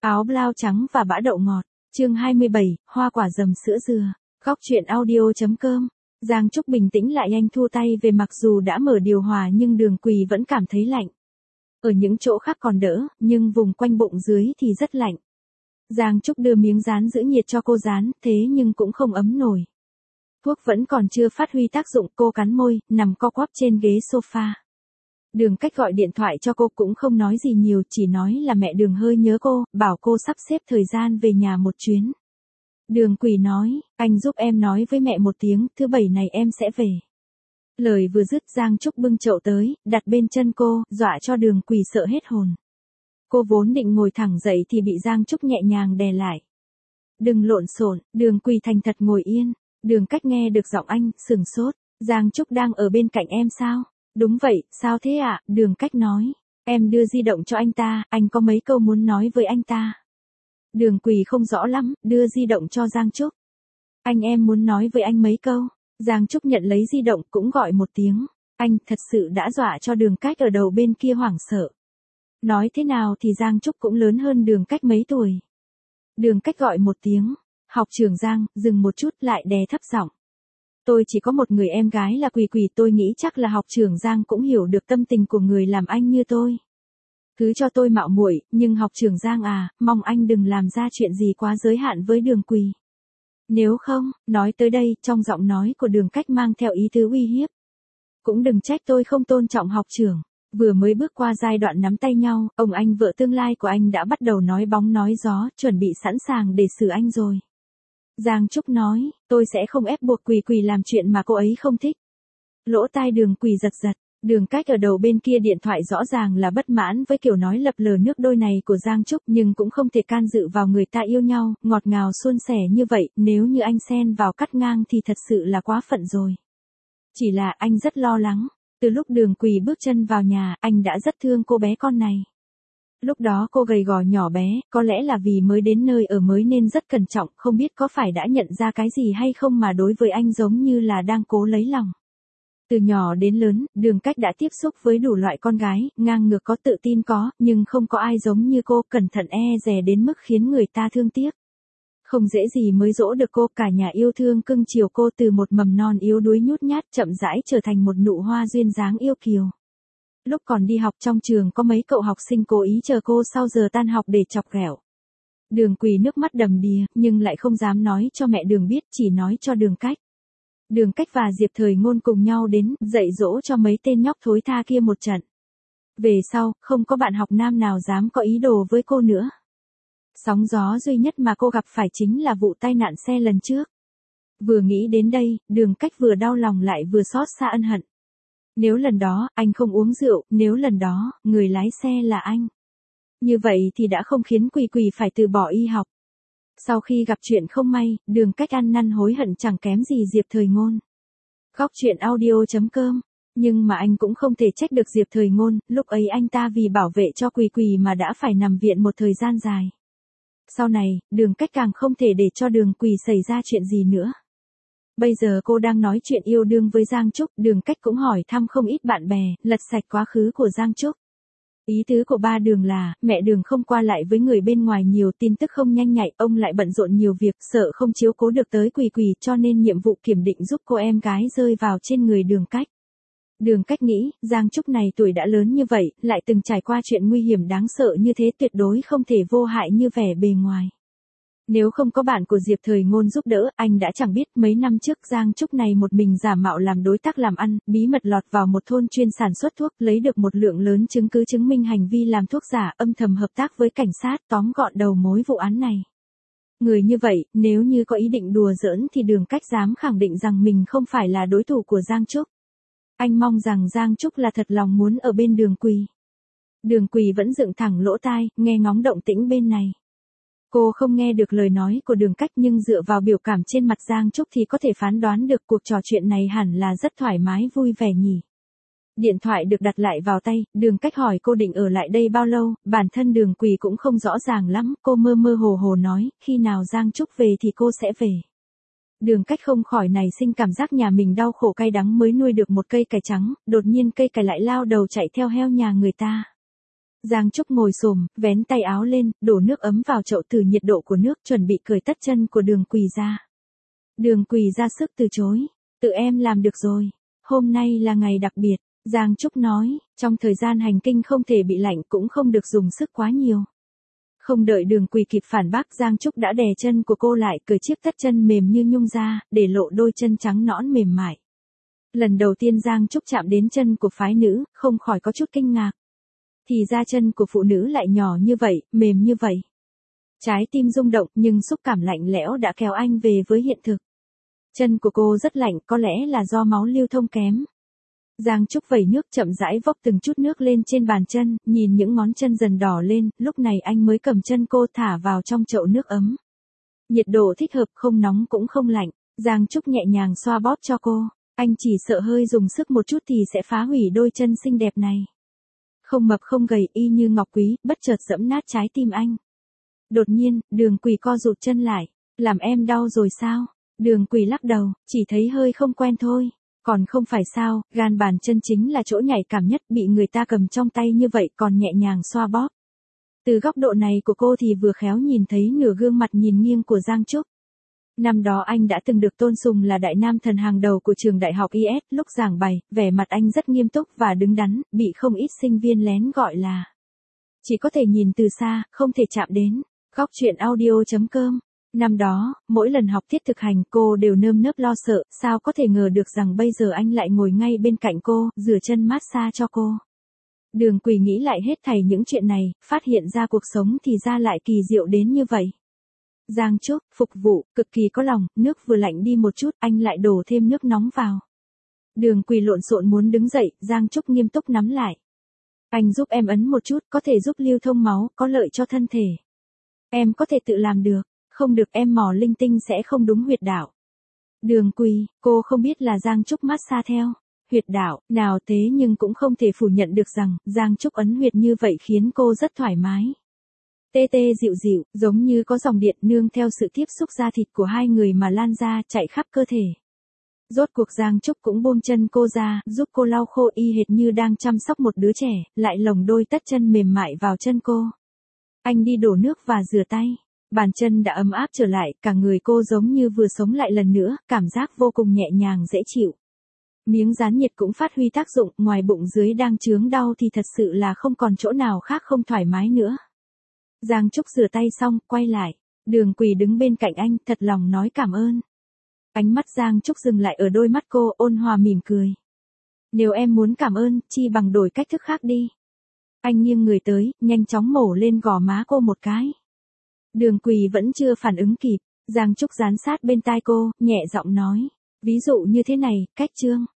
Áo blau trắng và bã đậu ngọt. Chương 27, hoa quả dầm sữa dừa. Góc truyện audio.com. Giang Trúc bình tĩnh lại anh thu tay về, mặc dù đã mở điều hòa nhưng Đường Quỳ vẫn cảm thấy lạnh. Ở những chỗ khác còn đỡ, nhưng vùng quanh bụng dưới thì rất lạnh. Giang Trúc đưa miếng dán giữ nhiệt cho cô dán, thế nhưng cũng không ấm nổi. Thuốc vẫn còn chưa phát huy tác dụng, cô cắn môi, nằm co quắp trên ghế sofa. Đường Cách gọi điện thoại cho cô cũng không nói gì nhiều, chỉ nói là mẹ Đường hơi nhớ cô, bảo cô sắp xếp thời gian về nhà một chuyến. Đường Quỳ nói, anh giúp em nói với mẹ một tiếng, thứ Bảy này em sẽ về. Lời vừa dứt Giang Trúc bưng chậu tới, đặt bên chân cô, dọa cho Đường Quỳ sợ hết hồn. Cô vốn định ngồi thẳng dậy thì bị Giang Trúc nhẹ nhàng đè lại. Đừng lộn xộn. Đường Quỳ thành thật ngồi yên. Đường Cách nghe được giọng anh, sửng sốt. Giang Trúc đang ở bên cạnh em sao? Đúng vậy, sao thế ạ? Đường Cách nói. Em đưa di động cho anh ta, anh có mấy câu muốn nói với anh ta. Đường Quỳ không rõ lắm, đưa di động cho Giang Trúc. Em muốn nói với anh mấy câu. Giang Trúc nhận lấy di động cũng gọi một tiếng. Anh thật sự đã dọa cho Đường Cách ở đầu bên kia hoảng sợ. Nói thế nào thì Giang Trúc cũng lớn hơn Đường Cách mấy tuổi. Đường Cách gọi một tiếng. Học trưởng Giang, dừng một chút lại đè thấp giọng. Tôi chỉ có một người em gái là Quỳ Quỳ, tôi nghĩ chắc là học trưởng Giang cũng hiểu được tâm tình của người làm anh như tôi. Thứ cho tôi mạo muội, nhưng học trưởng Giang à, mong anh đừng làm ra chuyện gì quá giới hạn với Đường Quỳ. Nếu không, nói tới đây, trong giọng nói của Đường Cách mang theo ý tứ uy hiếp. Cũng đừng trách tôi không tôn trọng học trưởng. Vừa mới bước qua giai đoạn nắm tay nhau, ông anh vợ tương lai của anh đã bắt đầu nói bóng nói gió, chuẩn bị sẵn sàng để xử anh rồi. Giang Trúc nói, tôi sẽ không ép buộc Quỳ Quỳ làm chuyện mà cô ấy không thích. Lỗ tai Đường Quỳ giật giật, Đường Cách ở đầu bên kia điện thoại rõ ràng là bất mãn với kiểu nói lập lờ nước đôi này của Giang Trúc, nhưng cũng không thể can dự vào người ta yêu nhau, ngọt ngào suôn sẻ như vậy, nếu như anh xen vào cắt ngang thì thật sự là quá phận rồi. Chỉ là anh rất lo lắng. Từ lúc Đường Quỳ bước chân vào nhà, anh đã rất thương cô bé con này. Lúc đó cô gầy gò nhỏ bé, có lẽ là vì mới đến nơi ở mới nên rất cẩn trọng, không biết có phải đã nhận ra cái gì hay không mà đối với anh giống như là đang cố lấy lòng. Từ nhỏ đến lớn, Đường Cách đã tiếp xúc với đủ loại con gái, ngang ngược có, tự tin có, nhưng không có ai giống như cô, cẩn thận e dè đến mức khiến người ta thương tiếc. Không dễ gì mới dỗ được cô, cả nhà yêu thương cưng chiều cô từ một mầm non yếu đuối nhút nhát chậm rãi trở thành một nụ hoa duyên dáng yêu kiều. Lúc còn đi học trong trường có mấy cậu học sinh cố ý chờ cô sau giờ tan học để chọc ghẹo. Đường Quỳ nước mắt đầm đìa, nhưng lại không dám nói cho mẹ Đường biết, chỉ nói cho Đường Cách. Đường Cách và Diệp Thời Ngôn cùng nhau đến, dạy dỗ cho mấy tên nhóc thối tha kia một trận. Về sau, không có bạn học nam nào dám có ý đồ với cô nữa. Sóng gió duy nhất mà cô gặp phải chính là vụ tai nạn xe lần trước. Vừa nghĩ đến đây, Đường Cách vừa đau lòng lại vừa xót xa ân hận. Nếu lần đó, anh không uống rượu, nếu lần đó, người lái xe là anh. Như vậy thì đã không khiến Quỳ Quỳ phải từ bỏ y học. Sau khi gặp chuyện không may, Đường Cách ăn năn hối hận chẳng kém gì Diệp Thời Ngôn. Góc truyện audio.com. Nhưng mà anh cũng không thể trách được Diệp Thời Ngôn, lúc ấy anh ta vì bảo vệ cho Quỳ Quỳ mà đã phải nằm viện một thời gian dài. Sau này, Đường Cách càng không thể để cho Đường Quỳ xảy ra chuyện gì nữa. Bây giờ cô đang nói chuyện yêu đương với Giang Trúc, Đường Cách cũng hỏi thăm không ít bạn bè, lật sạch quá khứ của Giang Trúc. Ý tứ của ba Đường là, mẹ Đường không qua lại với người bên ngoài nhiều, tin tức không nhanh nhạy, ông lại bận rộn nhiều việc, sợ không chiếu cố được tới Quỳ Quỳ, cho nên nhiệm vụ kiểm định giúp cô em gái rơi vào trên người Đường Cách. Đường Cách nghĩ, Giang Trúc này tuổi đã lớn như vậy, lại từng trải qua chuyện nguy hiểm đáng sợ như thế, tuyệt đối không thể vô hại như vẻ bề ngoài. Nếu không có bạn của Diệp Thời Ngôn giúp đỡ, anh đã chẳng biết mấy năm trước Giang Trúc này một mình giả mạo làm đối tác làm ăn, bí mật lọt vào một thôn chuyên sản xuất thuốc, lấy được một lượng lớn chứng cứ chứng minh hành vi làm thuốc giả, âm thầm hợp tác với cảnh sát, tóm gọn đầu mối vụ án này. Người như vậy, nếu như có ý định đùa giỡn thì Đường Cách dám khẳng định rằng mình không phải là đối thủ của Giang Trúc. Anh mong rằng Giang Trúc là thật lòng muốn ở bên Đường Quỳ. Đường Quỳ vẫn dựng thẳng lỗ tai, nghe ngóng động tĩnh bên này. Cô không nghe được lời nói của Đường Cách nhưng dựa vào biểu cảm trên mặt Giang Trúc thì có thể phán đoán được cuộc trò chuyện này hẳn là rất thoải mái vui vẻ nhỉ. Điện thoại được đặt lại vào tay, Đường Cách hỏi cô định ở lại đây bao lâu, bản thân Đường Quỳ cũng không rõ ràng lắm, cô mơ mơ hồ hồ nói, khi nào Giang Trúc về thì cô sẽ về. Đường Cách không khỏi nảy sinh cảm giác nhà mình đau khổ cay đắng mới nuôi được một cây cải trắng, đột nhiên cây cải lại lao đầu chạy theo heo nhà người ta. Giang Trúc ngồi xổm, vén tay áo lên, đổ nước ấm vào chậu thử nhiệt độ của nước, chuẩn bị cởi tất chân của Đường Quỳ ra. Đường Quỳ ra sức từ chối. Tự em làm được rồi. Hôm nay là ngày đặc biệt, Giang Trúc nói, trong thời gian hành kinh không thể bị lạnh cũng không được dùng sức quá nhiều. Không đợi Đường Quỳ kịp phản bác, Giang Trúc đã đè chân của cô lại, cởi chiếc tất chân mềm như nhung ra, để lộ đôi chân trắng nõn mềm mại. Lần đầu tiên Giang Trúc chạm đến chân của phái nữ, không khỏi có chút kinh ngạc. Thì ra chân của phụ nữ lại nhỏ như vậy, mềm như vậy. Trái tim rung động nhưng xúc cảm lạnh lẽo đã kéo anh về với hiện thực. Chân của cô rất lạnh, có lẽ là do máu lưu thông kém. Giang Trúc vẩy nước chậm rãi vốc từng chút nước lên trên bàn chân, nhìn những ngón chân dần đỏ lên, lúc này anh mới cầm chân cô thả vào trong chậu nước ấm. Nhiệt độ thích hợp, không nóng cũng không lạnh, Giang Trúc nhẹ nhàng xoa bóp cho cô. Anh chỉ sợ hơi dùng sức một chút thì sẽ phá hủy đôi chân xinh đẹp này. Không mập không gầy, y như ngọc quý, bất chợt giẫm nát trái tim anh. Đột nhiên, Đường Quỳ co rụt chân lại. Làm em đau rồi sao? Đường Quỳ lắc đầu, chỉ thấy hơi không quen thôi. Còn không phải sao, gan bàn chân chính là chỗ nhạy cảm nhất, bị người ta cầm trong tay như vậy còn nhẹ nhàng xoa bóp. Từ góc độ này của cô thì vừa khéo nhìn thấy nửa gương mặt nhìn nghiêng của Giang Trúc. Năm đó anh đã từng được tôn sùng là đại nam thần hàng đầu của trường đại học IS, lúc giảng bài, vẻ mặt anh rất nghiêm túc và đứng đắn, bị không ít sinh viên lén gọi là chỉ có thể nhìn từ xa, không thể chạm đến. Góc truyện audio.com. Năm đó, mỗi lần học tiết thực hành cô đều nơm nớp lo sợ, sao có thể ngờ được rằng bây giờ anh lại ngồi ngay bên cạnh cô, rửa chân massage cho cô. Đường Quỳ nghĩ lại hết thảy những chuyện này, phát hiện ra cuộc sống thì ra lại kỳ diệu đến như vậy. Giang Trúc, phục vụ, cực kỳ có lòng, nước vừa lạnh đi một chút, anh lại đổ thêm nước nóng vào. Đường Quỳ lộn xộn muốn đứng dậy, Giang Trúc nghiêm túc nắm lại. Anh giúp em ấn một chút, có thể giúp lưu thông máu, có lợi cho thân thể. Em có thể tự làm được, không được em mò linh tinh sẽ không đúng huyệt đạo. Đường Quỳ, cô không biết là Giang Trúc massage theo huyệt đạo nào, thế nhưng cũng không thể phủ nhận được rằng Giang Trúc ấn huyệt như vậy khiến cô rất thoải mái. Tê tê dịu dịu, giống như có dòng điện nương theo sự tiếp xúc da thịt của hai người mà lan ra, chạy khắp cơ thể. Rốt cuộc Giang Trúc cũng buông chân cô ra, giúp cô lau khô y hệt như đang chăm sóc một đứa trẻ, lại lồng đôi tất chân mềm mại vào chân cô. Anh đi đổ nước và rửa tay. Bàn chân đã ấm áp trở lại, cả người cô giống như vừa sống lại lần nữa, cảm giác vô cùng nhẹ nhàng dễ chịu. Miếng dán nhiệt cũng phát huy tác dụng, ngoài bụng dưới đang chướng đau thì thật sự là không còn chỗ nào khác không thoải mái nữa. Giang Trúc rửa tay xong, quay lại. Đường Quỳ đứng bên cạnh anh, thật lòng nói cảm ơn. Ánh mắt Giang Trúc dừng lại ở đôi mắt cô, ôn hòa mỉm cười. Nếu em muốn cảm ơn, chi bằng đổi cách thức khác đi. Anh nghiêng người tới, nhanh chóng mổ lên gò má cô một cái. Đường Quỳ vẫn chưa phản ứng kịp, Giang Trúc dán sát bên tai cô, nhẹ giọng nói. Ví dụ như thế này, cách chương.